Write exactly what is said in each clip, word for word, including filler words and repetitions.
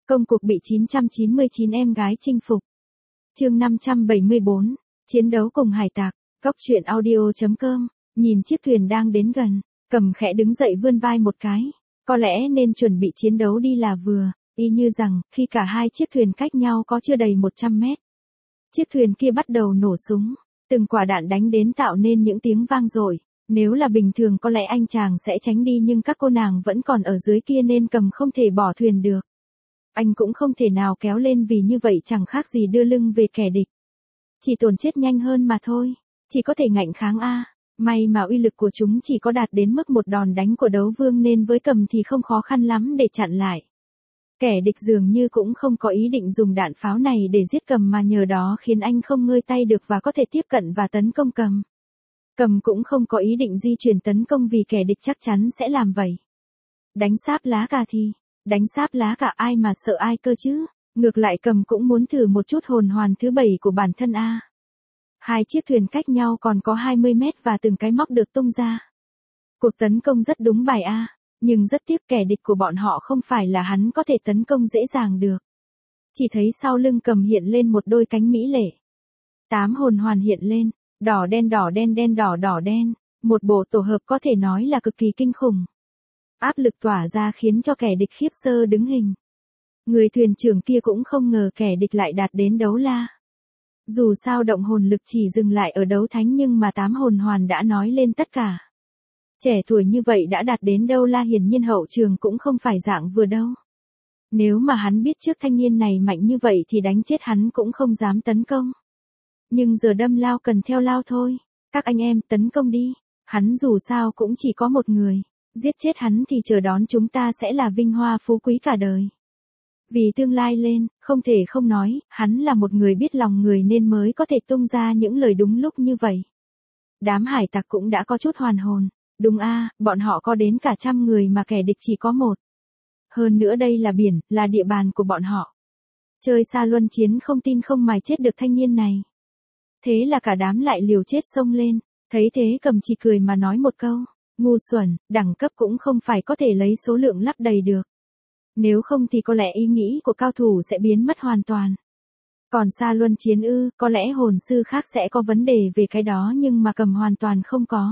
Công cuộc bị chín trăm chín mươi chín em gái chinh phục. Chương năm trăm bảy mươi bốn, chiến đấu cùng hải tặc. Góc truyện audio chấm com. Nhìn chiếc thuyền đang đến gần, Cầm khẽ đứng dậy vươn vai một cái. Có lẽ nên chuẩn bị chiến đấu đi là vừa, y như rằng, khi cả hai chiếc thuyền cách nhau có chưa đầy một trăm mét. Chiếc thuyền kia bắt đầu nổ súng, từng quả đạn đánh đến tạo nên những tiếng vang dội. Nếu là bình thường có lẽ anh chàng sẽ tránh đi, nhưng các cô nàng vẫn còn ở dưới kia nên Cầm không thể bỏ thuyền được. Anh cũng không thể nào kéo lên, vì như vậy chẳng khác gì đưa lưng về kẻ địch. Chỉ tổn chết nhanh hơn mà thôi, chỉ có thể ngạnh kháng a. May mà uy lực của chúng chỉ có đạt đến mức một đòn đánh của đấu vương nên với Cầm thì không khó khăn lắm để chặn lại. Kẻ địch dường như cũng không có ý định dùng đạn pháo này để giết Cầm, mà nhờ đó khiến anh không ngơi tay được và có thể tiếp cận và tấn công Cầm. Cầm cũng không có ý định di chuyển tấn công vì kẻ địch chắc chắn sẽ làm vậy. Đánh sáp lá cà thì, đánh sáp lá cà ai mà sợ ai cơ chứ, ngược lại Cầm cũng muốn thử một chút hồn hoàn thứ bảy của bản thân a. Hai chiếc thuyền cách nhau còn có hai mươi mét và từng cái móc được tung ra. Cuộc tấn công rất đúng bài a, nhưng rất tiếc kẻ địch của bọn họ không phải là hắn có thể tấn công dễ dàng được. Chỉ thấy sau lưng Cầm hiện lên một đôi cánh mỹ lệ. Tám hồn hoàn hiện lên, đỏ đen đỏ đen đen đỏ đỏ đen, một bộ tổ hợp có thể nói là cực kỳ kinh khủng. Áp lực tỏa ra khiến cho kẻ địch khiếp sơ đứng hình. Người thuyền trưởng kia cũng không ngờ kẻ địch lại đạt đến đấu la. Dù sao động hồn lực chỉ dừng lại ở đấu thánh, nhưng mà tám hồn hoàn đã nói lên tất cả. Trẻ tuổi như vậy đã đạt đến đấu la, hiển nhiên hậu trường cũng không phải dạng vừa đâu. Nếu mà hắn biết trước thanh niên này mạnh như vậy thì đánh chết hắn cũng không dám tấn công. Nhưng giờ đâm lao cần theo lao thôi. Các anh em tấn công đi. Hắn dù sao cũng chỉ có một người. Giết chết hắn thì chờ đón chúng ta sẽ là vinh hoa phú quý cả đời. Vì tương lai lên, không thể không nói, hắn là một người biết lòng người nên mới có thể tung ra những lời đúng lúc như vậy. Đám hải tặc cũng đã có chút hoàn hồn. Đúng a, bọn họ có đến cả trăm người mà kẻ địch chỉ có một. Hơn nữa đây là biển, là địa bàn của bọn họ. Chơi xa luân chiến không tin không mài chết được thanh niên này. Thế là cả đám lại liều chết xông lên. Thấy thế Cầm chỉ cười mà nói một câu. Ngu xuẩn, đẳng cấp cũng không phải có thể lấy số lượng lắp đầy được. Nếu không thì có lẽ ý nghĩ của cao thủ sẽ biến mất hoàn toàn. Còn xa luân chiến ư, có lẽ hồn sư khác sẽ có vấn đề về cái đó, nhưng mà Cầm hoàn toàn không có.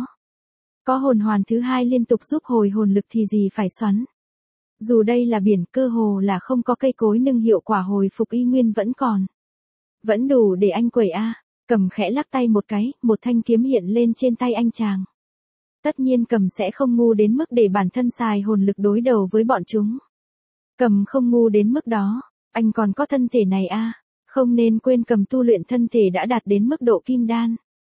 Có hồn hoàn thứ hai liên tục giúp hồi hồn lực thì gì phải xoắn. Dù đây là biển, cơ hồ là không có cây cối nhưng hiệu quả hồi phục y nguyên vẫn còn. Vẫn đủ để anh quẩy a. Cầm khẽ lắc tay một cái, một thanh kiếm hiện lên trên tay anh chàng. Tất nhiên Cầm sẽ không ngu đến mức để bản thân xài hồn lực đối đầu với bọn chúng. Cầm không ngu đến mức đó, anh còn có thân thể này a, không nên quên Cầm tu luyện thân thể đã đạt đến mức độ kim đan.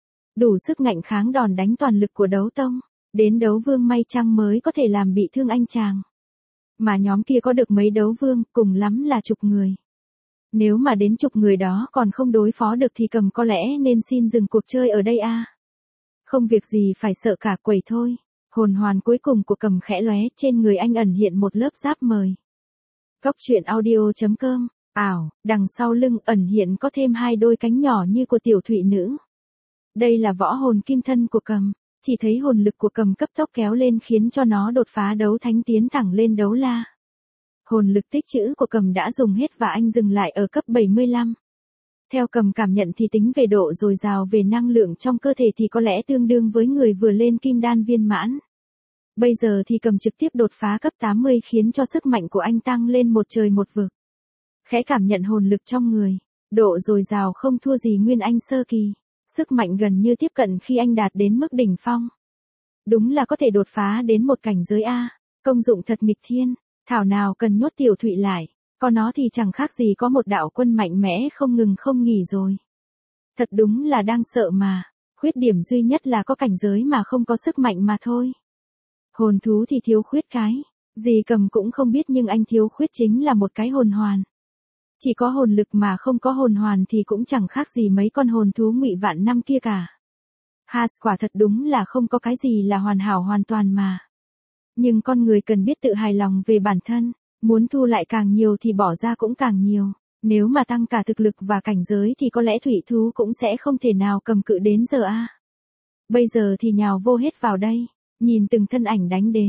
Đủ sức ngạnh kháng đòn đánh toàn lực của đấu tông, đến đấu vương may chăng mới có thể làm bị thương anh chàng. Mà nhóm kia có được mấy đấu vương, cùng lắm là chục người. Nếu mà đến chục người đó còn không đối phó được thì Cầm có lẽ nên xin dừng cuộc chơi ở đây a. Không việc gì phải sợ cả, quẩy thôi. Hồn hoàn cuối cùng của Cầm khẽ lóe, trên người anh ẩn hiện một lớp giáp mời. Góc truyện audio chấm com. Ảo, đằng sau lưng ẩn hiện có thêm hai đôi cánh nhỏ như của tiểu thụy nữ. Đây là võ hồn kim thân của Cầm. Chỉ thấy hồn lực của Cầm cấp tốc kéo lên khiến cho nó đột phá đấu thánh tiến thẳng lên đấu la. Hồn lực tích trữ của Cầm đã dùng hết và anh dừng lại ở cấp bảy mươi lăm. Theo Cầm cảm nhận thì tính về độ dồi dào về năng lượng trong cơ thể thì có lẽ tương đương với người vừa lên kim đan viên mãn. Bây giờ thì Cầm trực tiếp đột phá cấp tám mươi khiến cho sức mạnh của anh tăng lên một trời một vực. Khẽ cảm nhận hồn lực trong người, độ dồi dào không thua gì Nguyên Anh sơ kỳ, sức mạnh gần như tiếp cận khi anh đạt đến mức đỉnh phong. Đúng là có thể đột phá đến một cảnh giới A, công dụng thật nghịch thiên, thảo nào cần nhốt tiểu thụy lại. Có nó thì chẳng khác gì có một đạo quân mạnh mẽ không ngừng không nghỉ rồi. Thật đúng là đang sợ mà, khuyết điểm duy nhất là có cảnh giới mà không có sức mạnh mà thôi. Hồn thú thì thiếu khuyết cái, gì Cầm cũng không biết, nhưng anh thiếu khuyết chính là một cái hồn hoàn. Chỉ có hồn lực mà không có hồn hoàn thì cũng chẳng khác gì mấy con hồn thú ngụy vạn năm kia cả. Has quả thật đúng là không có cái gì là hoàn hảo hoàn toàn mà. Nhưng con người cần biết tự hài lòng về bản thân. Muốn thu lại càng nhiều thì bỏ ra cũng càng nhiều. Nếu mà tăng cả thực lực và cảnh giới thì có lẽ thủy thú cũng sẽ không thể nào cầm cự đến giờ a. Bây giờ thì nhào vô hết vào đây. Nhìn từng thân ảnh đánh đến.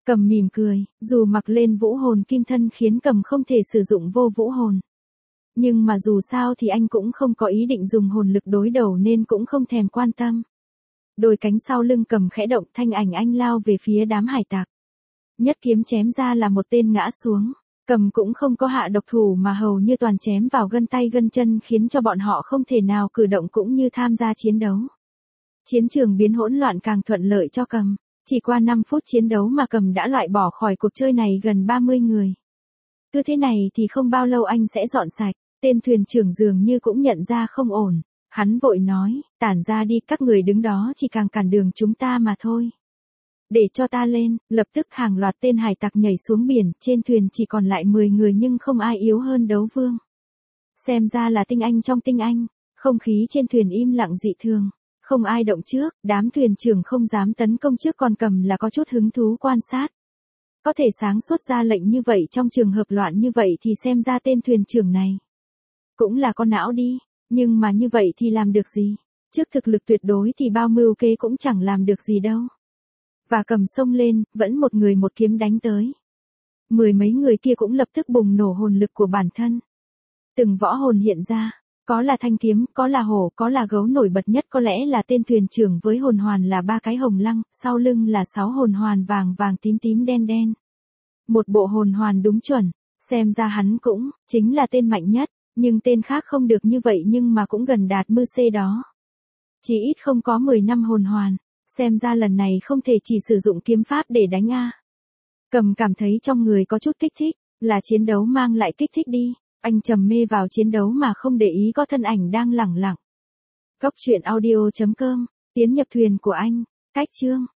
Cầm mỉm cười, dù mặc lên vũ hồn kim thân khiến Cầm không thể sử dụng vô vũ hồn. Nhưng mà dù sao thì anh cũng không có ý định dùng hồn lực đối đầu nên cũng không thèm quan tâm. Đôi cánh sau lưng Cầm khẽ động, thanh ảnh anh lao về phía đám hải tặc. Nhất kiếm chém ra là một tên ngã xuống. Cầm cũng không có hạ độc thủ mà hầu như toàn chém vào gân tay gân chân khiến cho bọn họ không thể nào cử động cũng như tham gia chiến đấu. Chiến trường biến hỗn loạn càng thuận lợi cho Cầm. Chỉ qua năm phút chiến đấu mà Cầm đã loại bỏ khỏi cuộc chơi này gần ba mươi người. Cứ thế này thì không bao lâu anh sẽ dọn sạch. Tên thuyền trưởng dường như cũng nhận ra không ổn. Hắn vội nói, tản ra đi, các người đứng đó chỉ càng cản đường chúng ta mà thôi. Để cho ta lên, lập tức hàng loạt tên hải tặc nhảy xuống biển, trên thuyền chỉ còn lại mười người nhưng không ai yếu hơn đấu vương. Xem ra là tinh anh trong tinh anh, không khí trên thuyền im lặng dị thường, không ai động trước, đám thuyền trưởng không dám tấn công trước còn Cầm là có chút hứng thú quan sát. Có thể sáng suốt ra lệnh như vậy trong trường hợp loạn như vậy thì xem ra tên thuyền trưởng này cũng là con não đi, nhưng mà như vậy thì làm được gì? Trước thực lực tuyệt đối thì bao mưu kế cũng chẳng làm được gì đâu. Và Cầm xông lên, vẫn một người một kiếm đánh tới. Mười mấy người kia cũng lập tức bùng nổ hồn lực của bản thân. Từng võ hồn hiện ra, có là thanh kiếm, có là hổ, có là gấu, nổi bật nhất có lẽ là tên thuyền trưởng với hồn hoàn là ba cái hồng lăng, sau lưng là sáu hồn hoàn vàng vàng tím tím đen đen. Một bộ hồn hoàn đúng chuẩn, xem ra hắn cũng chính là tên mạnh nhất, nhưng tên khác không được như vậy nhưng mà cũng gần đạt mư xê đó. Chỉ ít không có mười năm hồn hoàn. Xem ra lần này không thể chỉ sử dụng kiếm pháp để đánh a. Cầm cảm thấy trong người có chút kích thích, là chiến đấu mang lại kích thích đi. Anh trầm mê vào chiến đấu mà không để ý có thân ảnh đang lẳng lặng. Góc truyện audio chấm com, tiến nhập thuyền của anh, cách chương.